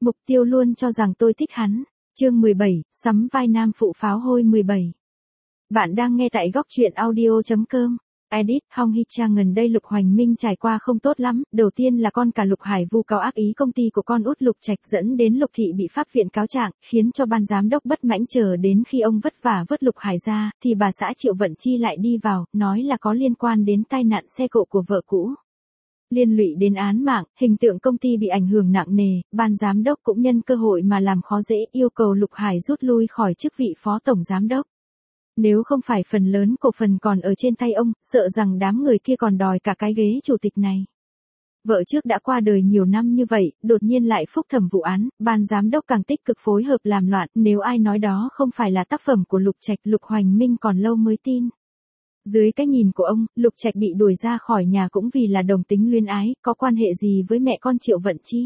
Mục Tiêu luôn cho rằng tôi thích hắn. Chương 17, sắm vai nam phụ pháo hôi 17. Bạn đang nghe tại góc truyện audio.com. Edit, Hong Hee Chang gần đây Lục Hoành Minh trải qua không tốt lắm, đầu tiên là con cả Lục Hải vu cáo ác ý công ty của con út Lục Trạch dẫn đến Lục Thị bị pháp viện cáo trạng, khiến cho ban giám đốc bất mãnh chờ đến khi ông vất vả vớt Lục Hải ra, thì bà xã Triệu Vận Chi lại đi vào, nói là có liên quan đến tai nạn xe cộ của vợ cũ. Liên lụy đến án mạng, hình tượng công ty bị ảnh hưởng nặng nề, ban giám đốc cũng nhân cơ hội mà làm khó dễ yêu cầu Lục Hải rút lui khỏi chức vị phó tổng giám đốc. Nếu không phải phần lớn cổ phần còn ở trên tay ông, sợ rằng đám người kia còn đòi cả cái ghế chủ tịch này. Vợ trước đã qua đời nhiều năm như vậy, đột nhiên lại phúc thẩm vụ án, ban giám đốc càng tích cực phối hợp làm loạn, nếu ai nói đó không phải là tác phẩm của Lục Trạch, Lục Hoành Minh còn lâu mới tin. Dưới cái nhìn của ông, Lục Trạch bị đuổi ra khỏi nhà cũng vì là đồng tính luyến ái, có quan hệ gì với mẹ con Triệu Vận Chi.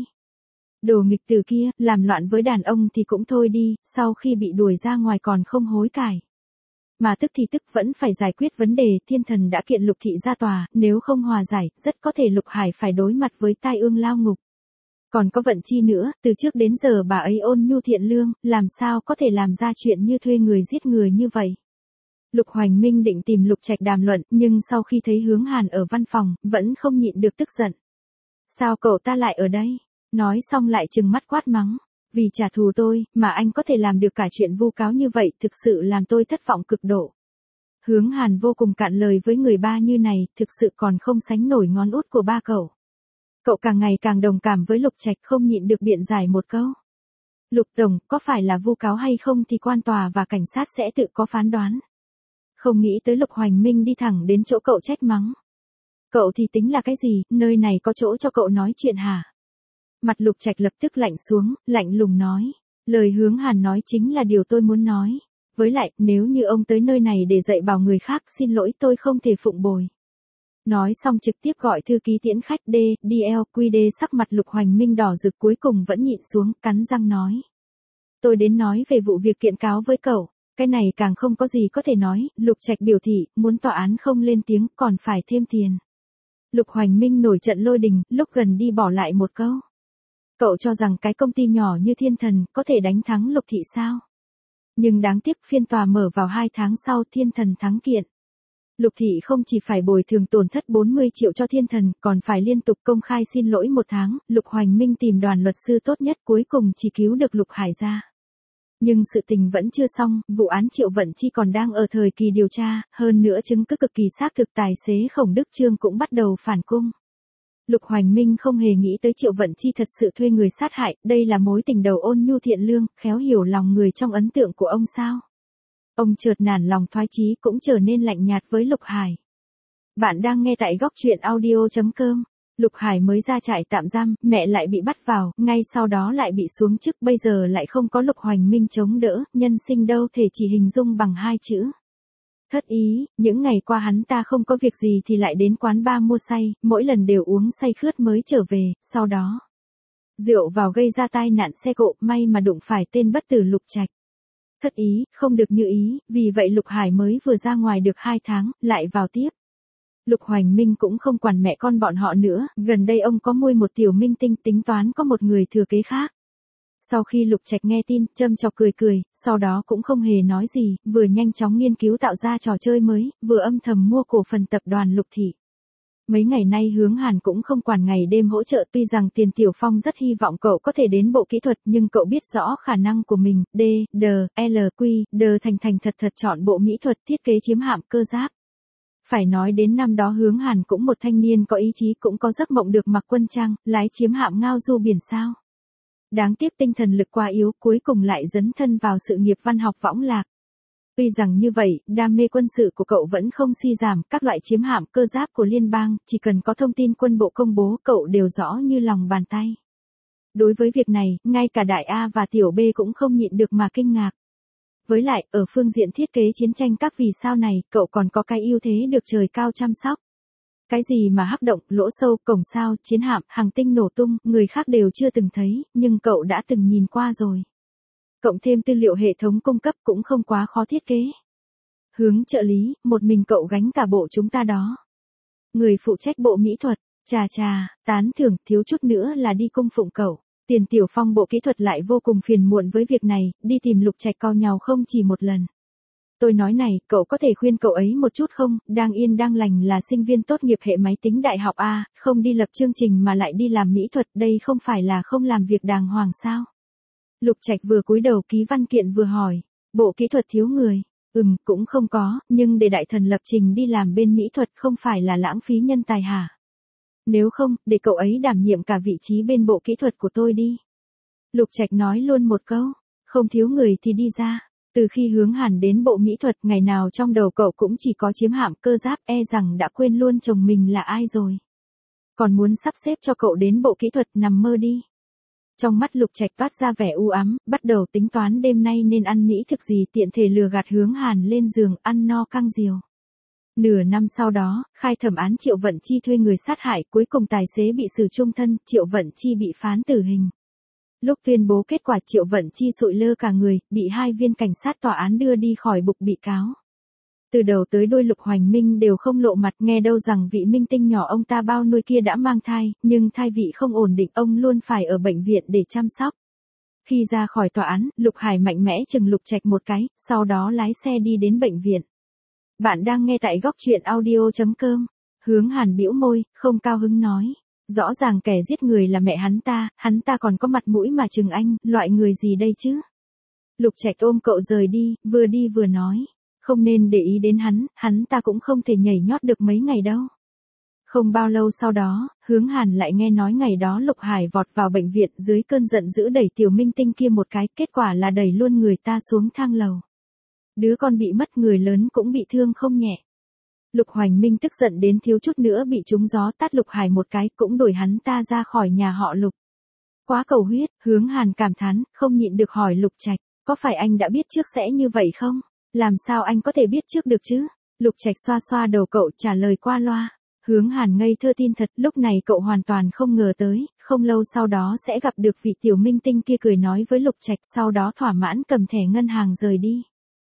Đồ nghịch từ kia, làm loạn với đàn ông thì cũng thôi đi, sau khi bị đuổi ra ngoài còn không hối cải. Mà tức thì tức vẫn phải giải quyết vấn đề, Thiên Thần đã kiện Lục Thị ra tòa, nếu không hòa giải, rất có thể Lục Hải phải đối mặt với tai ương lao ngục. Còn có Vận Chi nữa, từ trước đến giờ bà ấy ôn nhu thiện lương, làm sao có thể làm ra chuyện như thuê người giết người như vậy. Lục Hoành Minh định tìm Lục Trạch đàm luận, nhưng sau khi thấy Hướng Hàn ở văn phòng, vẫn không nhịn được tức giận. Sao cậu ta lại ở đây? Nói xong lại trừng mắt quát mắng. Vì trả thù tôi, mà anh có thể làm được cả chuyện vu cáo như vậy, thực sự làm tôi thất vọng cực độ. Hướng Hàn vô cùng cạn lời với người ba như này, thực sự còn không sánh nổi ngón út của ba cậu. Cậu càng ngày càng đồng cảm với Lục Trạch, không nhịn được biện giải một câu. Lục Tổng, có phải là vu cáo hay không thì quan tòa và cảnh sát sẽ tự có phán đoán. Không nghĩ tới Lục Hoành Minh đi thẳng đến chỗ cậu trách mắng. Cậu thì tính là cái gì, nơi này có chỗ cho cậu nói chuyện hả? Mặt Lục Trạch lập tức lạnh xuống, lạnh lùng nói. Lời Hướng Hàn nói chính là điều tôi muốn nói. Với lại, nếu như ông tới nơi này để dạy bảo người khác, xin lỗi tôi không thể phụng bồi. Nói xong trực tiếp gọi thư ký tiễn khách DL sắc mặt Lục Hoành Minh đỏ rực cuối cùng vẫn nhịn xuống, cắn răng nói. Tôi đến nói về vụ việc kiện cáo với cậu. Cái này càng không có gì có thể nói, Lục Trạch biểu thị, muốn tòa án không lên tiếng, còn phải thêm tiền. Lục Hoành Minh nổi trận lôi đình, lúc gần đi bỏ lại một câu. Cậu cho rằng cái công ty nhỏ như Thiên Thần, có thể đánh thắng Lục Thị sao? Nhưng đáng tiếc phiên tòa mở vào 2 tháng sau Thiên Thần thắng kiện. Lục Thị không chỉ phải bồi thường tổn thất 40 triệu cho Thiên Thần, còn phải liên tục công khai xin lỗi 1 tháng, Lục Hoành Minh tìm đoàn luật sư tốt nhất cuối cùng chỉ cứu được Lục Hải ra. Nhưng sự tình vẫn chưa xong, vụ án Triệu Vận Chi còn đang ở thời kỳ điều tra, hơn nữa chứng cứ cực kỳ xác thực tài xế Khổng Đức Trương cũng bắt đầu phản cung. Lục Hoành Minh không hề nghĩ tới Triệu Vận Chi thật sự thuê người sát hại, đây là mối tình đầu ôn nhu thiện lương, khéo hiểu lòng người trong ấn tượng của ông sao. Ông chợt nản lòng thoái chí cũng trở nên lạnh nhạt với Lục Hải. Bạn đang nghe tại góc truyện audio.com. Lục Hải mới ra trại tạm giam, mẹ lại bị bắt vào, ngay sau đó lại bị xuống chức, bây giờ lại không có Lục Hoành Minh chống đỡ, nhân sinh đâu thể chỉ hình dung bằng 2 chữ. Thất ý, những ngày qua hắn ta không có việc gì thì lại đến quán bar mua say, mỗi lần đều uống say khướt mới trở về, sau đó rượu vào gây ra tai nạn xe cộ, may mà đụng phải tên bất tử Lục Trạch. Thất ý, không được như ý, vì vậy Lục Hải mới vừa ra ngoài được 2 tháng, lại vào tiếp. Lục Hoành Minh cũng không quản mẹ con bọn họ nữa, gần đây ông có môi một tiểu minh tinh tính toán có một người thừa kế khác. Sau khi Lục Trạch nghe tin, châm chọc cười cười, sau đó cũng không hề nói gì, vừa nhanh chóng nghiên cứu tạo ra trò chơi mới, vừa âm thầm mua cổ phần tập đoàn Lục Thị. Mấy ngày nay Hướng Hàn cũng không quản ngày đêm hỗ trợ, tuy rằng Tiền Tiểu Phong rất hy vọng cậu có thể đến bộ kỹ thuật, nhưng cậu biết rõ khả năng của mình, thành thật chọn bộ mỹ thuật thiết kế chiếm hạm cơ giáp. Phải nói đến năm đó Hướng Hàn cũng một thanh niên có ý chí, cũng có giấc mộng được mặc quân trang, lái chiếm hạm ngao du biển sao. Đáng tiếc tinh thần lực quá yếu, cuối cùng lại dấn thân vào sự nghiệp văn học võng lạc. Tuy rằng như vậy, đam mê quân sự của cậu vẫn không suy giảm, các loại chiếm hạm cơ giáp của liên bang, chỉ cần có thông tin quân bộ công bố cậu đều rõ như lòng bàn tay. Đối với việc này, ngay cả đại A và tiểu B cũng không nhịn được mà kinh ngạc. Với lại, ở phương diện thiết kế chiến tranh các vì sao này, cậu còn có cái ưu thế được trời cao chăm sóc. Cái gì mà hắc động, lỗ sâu, cổng sao, chiến hạm, hành tinh nổ tung, người khác đều chưa từng thấy, nhưng cậu đã từng nhìn qua rồi. Cộng thêm tư liệu hệ thống cung cấp cũng không quá khó thiết kế. Hướng trợ lý, một mình cậu gánh cả bộ chúng ta đó. Người phụ trách bộ mỹ thuật, chà, tán thưởng, thiếu chút nữa là đi cung phụng cậu. Tiền Tiểu Phong bộ kỹ thuật lại vô cùng phiền muộn với việc này, đi tìm Lục Trạch cau nhàu không chỉ một lần. Tôi nói này, cậu có thể khuyên cậu ấy một chút không, đang yên đang lành là sinh viên tốt nghiệp hệ máy tính đại học A, không đi lập chương trình mà lại đi làm mỹ thuật, đây không phải là không làm việc đàng hoàng sao? Lục Trạch vừa cúi đầu ký văn kiện vừa hỏi, bộ kỹ thuật thiếu người, cũng không có, nhưng để đại thần lập trình đi làm bên mỹ thuật không phải là lãng phí nhân tài hả? Nếu không, để cậu ấy đảm nhiệm cả vị trí bên bộ kỹ thuật của tôi đi. Lục Trạch nói luôn một câu, không thiếu người thì đi ra. Từ khi Hướng Hàn đến bộ mỹ thuật, ngày nào trong đầu cậu cũng chỉ có Chiếm Hạm Cơ Giáp, e rằng đã quên luôn chồng mình là ai rồi. Còn muốn sắp xếp cho cậu đến bộ kỹ thuật, nằm mơ đi. Trong mắt Lục Trạch toát ra vẻ u ám, bắt đầu tính toán đêm nay nên ăn mỹ thực gì tiện thể lừa gạt Hướng Hàn lên giường, ăn no căng diều. Nửa năm sau đó, khai thẩm án Triệu Vận Chi thuê người sát hại, cuối cùng tài xế bị xử chung thân, Triệu Vận Chi bị phán tử hình. Lúc tuyên bố kết quả, Triệu Vận Chi sụi lơ cả người, bị 2 viên cảnh sát tòa án đưa đi khỏi bục bị cáo. Từ đầu tới đuôi Lục Hoành Minh đều không lộ mặt, nghe đâu rằng vị minh tinh nhỏ ông ta bao nuôi kia đã mang thai, nhưng thai vị không ổn định, ông luôn phải ở bệnh viện để chăm sóc. Khi ra khỏi tòa án, Lục Hải mạnh mẽ chừng Lục Trạch một cái, sau đó lái xe đi đến bệnh viện. Bạn đang nghe tại góc truyện audio.com. Hướng Hàn bĩu môi, không cao hứng nói. Rõ ràng kẻ giết người là mẹ hắn ta còn có mặt mũi mà chừng anh, loại người gì đây chứ? Lục Trạch ôm cậu rời đi vừa nói. Không nên để ý đến hắn ta cũng không thể nhảy nhót được mấy ngày đâu. Không bao lâu sau đó, Hướng Hàn lại nghe nói ngày đó Lục Hải vọt vào bệnh viện dưới cơn giận dữ đẩy tiểu minh tinh kia một cái, kết quả là đẩy luôn người ta xuống thang lầu. Đứa con bị mất, người lớn cũng bị thương không nhẹ. Lục Hoành Minh tức giận đến thiếu chút nữa bị trúng gió, tát Lục Hải một cái, cũng đuổi hắn ta ra khỏi nhà họ Lục. Quá cầu huyết, Hướng Hàn cảm thán, không nhịn được hỏi Lục Trạch, có phải anh đã biết trước sẽ như vậy không? Làm sao anh có thể biết trước được chứ? Lục Trạch xoa xoa đầu cậu, trả lời qua loa. Hướng Hàn ngây thơ tin thật, lúc này cậu hoàn toàn không ngờ tới, không lâu sau đó sẽ gặp được vị tiểu minh tinh kia, cười nói với Lục Trạch, sau đó thỏa mãn cầm thẻ ngân hàng rời đi.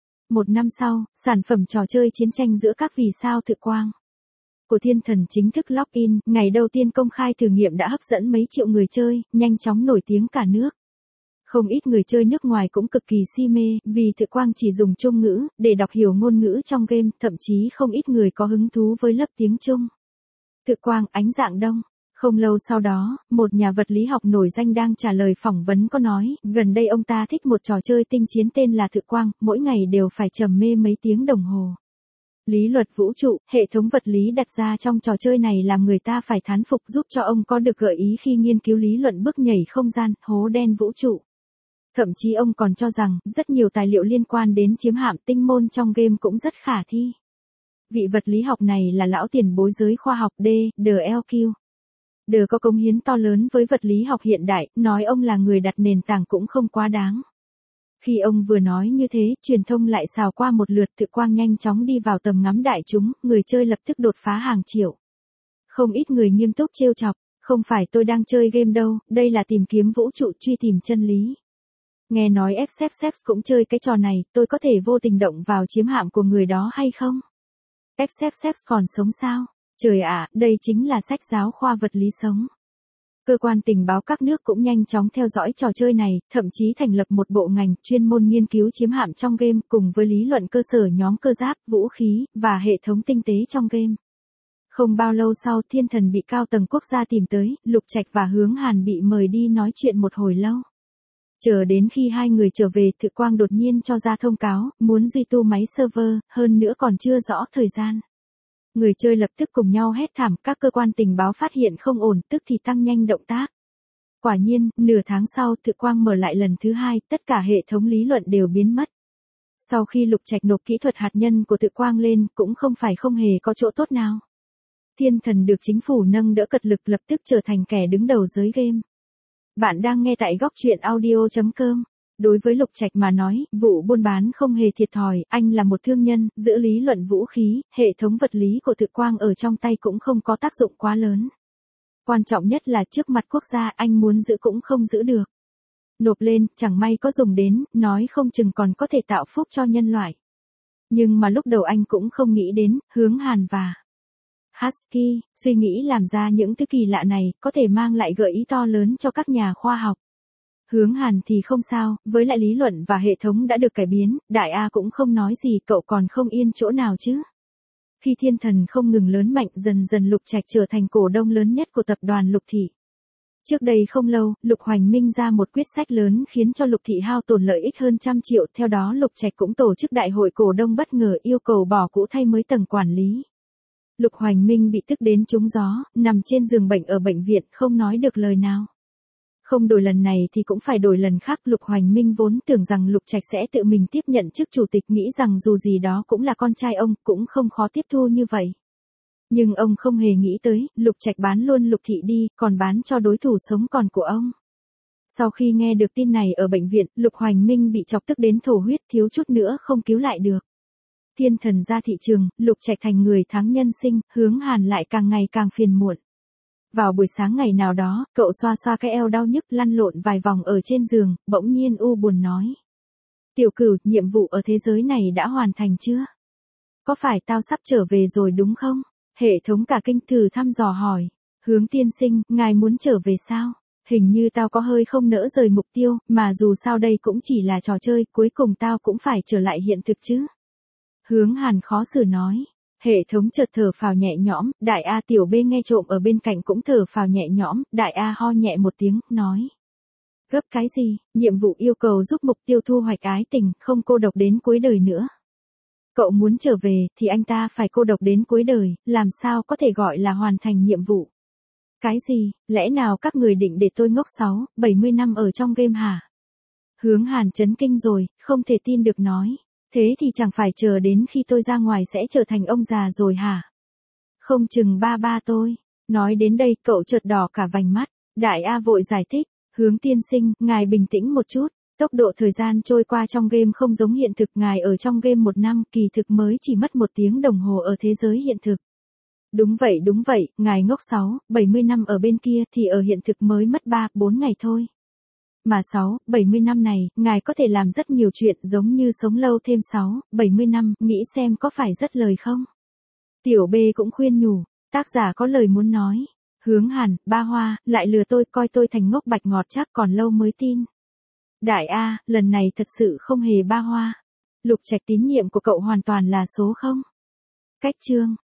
1 năm sau, sản phẩm trò chơi chiến tranh giữa các vì sao thực quang của Thiên Thần chính thức login, ngày đầu tiên công khai thử nghiệm đã hấp dẫn mấy triệu người chơi, nhanh chóng nổi tiếng cả nước. Không ít người chơi nước ngoài cũng cực kỳ si mê, vì thực quang chỉ dùng Trung ngữ, để đọc hiểu ngôn ngữ trong game, thậm chí không ít người có hứng thú với lớp tiếng Trung. Thực quang, ánh dạng đông. Không lâu sau đó, một nhà vật lý học nổi danh đang trả lời phỏng vấn có nói, gần đây ông ta thích một trò chơi tinh chiến tên là Thực quang, mỗi ngày đều phải trầm mê mấy tiếng đồng hồ. Lý luật vũ trụ, hệ thống vật lý đặt ra trong trò chơi này làm người ta phải thán phục, giúp cho ông có được gợi ý khi nghiên cứu lý luận bước nhảy không gian, hố đen vũ trụ. Thậm chí ông còn cho rằng, rất nhiều tài liệu liên quan đến chiếm hạm tinh môn trong game cũng rất khả thi. Vị vật lý học này là lão tiền bối giới khoa học DLQ. Có cống hiến to lớn với vật lý học hiện đại, nói ông là người đặt nền tảng cũng không quá đáng. Khi ông vừa nói như thế, truyền thông lại xào qua một lượt, Thực quang nhanh chóng đi vào tầm ngắm đại chúng, người chơi lập tức đột phá hàng triệu. Không ít người nghiêm túc trêu chọc, không phải tôi đang chơi game đâu, đây là tìm kiếm vũ trụ, truy tìm chân lý. Nghe nói FCFS cũng chơi cái trò này, tôi có thể vô tình động vào chiếm hạm của người đó hay không? FCFS còn sống sao? Trời ạ, đây chính là sách giáo khoa vật lý sống. Cơ quan tình báo các nước cũng nhanh chóng theo dõi trò chơi này, thậm chí thành lập một bộ ngành chuyên môn nghiên cứu chiếm hạm trong game, cùng với lý luận cơ sở nhóm cơ giáp, vũ khí, và hệ thống tinh tế trong game. Không bao lâu sau, Thiên Thần bị cao tầng quốc gia tìm tới, Lục Trạch và Hướng Hàn bị mời đi nói chuyện một hồi lâu. Chờ đến khi hai người trở về, Thực quang đột nhiên cho ra thông cáo, muốn duy tu máy server, hơn nữa còn chưa rõ thời gian. Người chơi lập tức cùng nhau hét thảm, các cơ quan tình báo phát hiện không ổn, tức thì tăng nhanh động tác. Quả nhiên, nửa tháng sau, Thực quang mở lại lần thứ 2, tất cả hệ thống lý luận đều biến mất. Sau khi Lục Trạch nộp kỹ thuật hạt nhân của Thực quang lên, cũng không phải không hề có chỗ tốt nào. Thiên Thần được chính phủ nâng đỡ cật lực, lập tức trở thành kẻ đứng đầu giới game. Bạn đang nghe tại góc truyện audio.com. Đối với Lục Trạch mà nói, vụ buôn bán không hề thiệt thòi, anh là một thương nhân, giữ lý luận vũ khí, hệ thống vật lý của Thực quang ở trong tay cũng không có tác dụng quá lớn. Quan trọng nhất là trước mặt quốc gia anh muốn giữ cũng không giữ được. Nộp lên, chẳng may có dùng đến, nói không chừng còn có thể tạo phúc cho nhân loại. Nhưng mà lúc đầu anh cũng không nghĩ đến, Hướng Hàn và Husky, suy nghĩ làm ra những thứ kỳ lạ này, có thể mang lại gợi ý to lớn cho các nhà khoa học. Hướng Hàn thì không sao, với lại lý luận và hệ thống đã được cải biến, Đại A cũng không nói gì, cậu còn không yên chỗ nào chứ. Khi thiên thần không ngừng lớn mạnh, dần dần Lục Trạch trở thành cổ đông lớn nhất của tập đoàn Lục Thị. Trước đây không lâu, Lục Hoành Minh ra một quyết sách lớn khiến cho Lục Thị hao tổn lợi ích hơn 100 triệu, theo đó Lục Trạch cũng tổ chức đại hội cổ đông bất ngờ yêu cầu bỏ cũ thay mới tầng quản lý. Lục Hoành Minh bị tức đến trúng gió, nằm trên giường bệnh ở bệnh viện không nói được lời nào. Không đổi lần này thì cũng phải đổi lần khác, Lục Hoành Minh vốn tưởng rằng Lục Trạch sẽ tự mình tiếp nhận chức chủ tịch, nghĩ rằng dù gì đó cũng là con trai ông, cũng không khó tiếp thu như vậy. Nhưng ông không hề nghĩ tới, Lục Trạch bán luôn Lục Thị đi, còn bán cho đối thủ sống còn của ông. Sau khi nghe được tin này ở bệnh viện, Lục Hoành Minh bị chọc tức đến thổ huyết, thiếu chút nữa không cứu lại được. Thiên thần ra thị trường, Lục Trạch thành người thắng nhân sinh, Hướng Hàn lại càng ngày càng phiền muộn. Vào buổi sáng ngày nào đó, cậu xoa xoa cái eo đau nhức, lăn lộn vài vòng ở trên giường, bỗng nhiên u buồn nói. Tiểu Cửu, nhiệm vụ ở thế giới này đã hoàn thành chưa? Có phải tao sắp trở về rồi đúng không? Hệ thống cả kinh thử thăm dò hỏi. Hướng tiên sinh, ngài muốn trở về sao? Hình như tao có hơi không nỡ rời mục tiêu, mà dù sao đây cũng chỉ là trò chơi, cuối cùng tao cũng phải trở lại hiện thực chứ. Hướng Hàn khó xử nói. Hệ thống chợt thở phào nhẹ nhõm, Đại A. Tiểu B nghe trộm ở bên cạnh cũng thở phào nhẹ nhõm, Đại A ho nhẹ một tiếng, nói. Gấp cái gì, nhiệm vụ yêu cầu giúp mục tiêu thu hoạch ái tình, không cô độc đến cuối đời nữa. Cậu muốn trở về, thì anh ta phải cô độc đến cuối đời, làm sao có thể gọi là hoàn thành nhiệm vụ. Cái gì, lẽ nào các người định để tôi ngốc 70 năm ở trong game hả? Hướng Hàn chấn kinh rồi, không thể tin được nói. Thế thì chẳng phải chờ đến khi tôi ra ngoài sẽ trở thành ông già rồi hả? Không chừng ba tôi. Nói đến đây cậu chợt đỏ cả vành mắt. Đại A vội giải thích. Hướng tiên sinh, ngài bình tĩnh một chút. Tốc độ thời gian trôi qua trong game không giống hiện thực, ngài ở trong game 1 năm, kỳ thực mới chỉ mất 1 tiếng đồng hồ ở thế giới hiện thực. Đúng vậy, ngài ngốc 70 năm ở bên kia thì ở hiện thực mới mất 3-4 ngày thôi. Mà 70 năm này, ngài có thể làm rất nhiều chuyện giống như sống lâu thêm 70 năm, nghĩ xem có phải rất lời không? Tiểu B cũng khuyên nhủ, tác giả có lời muốn nói. Hướng Hàn, ba hoa, lại lừa tôi, coi tôi thành ngốc bạch ngọt chắc còn lâu mới tin. Đại A, lần này thật sự không hề ba hoa. Lục Trạch tín nhiệm của cậu hoàn toàn là số 0. Cách chương.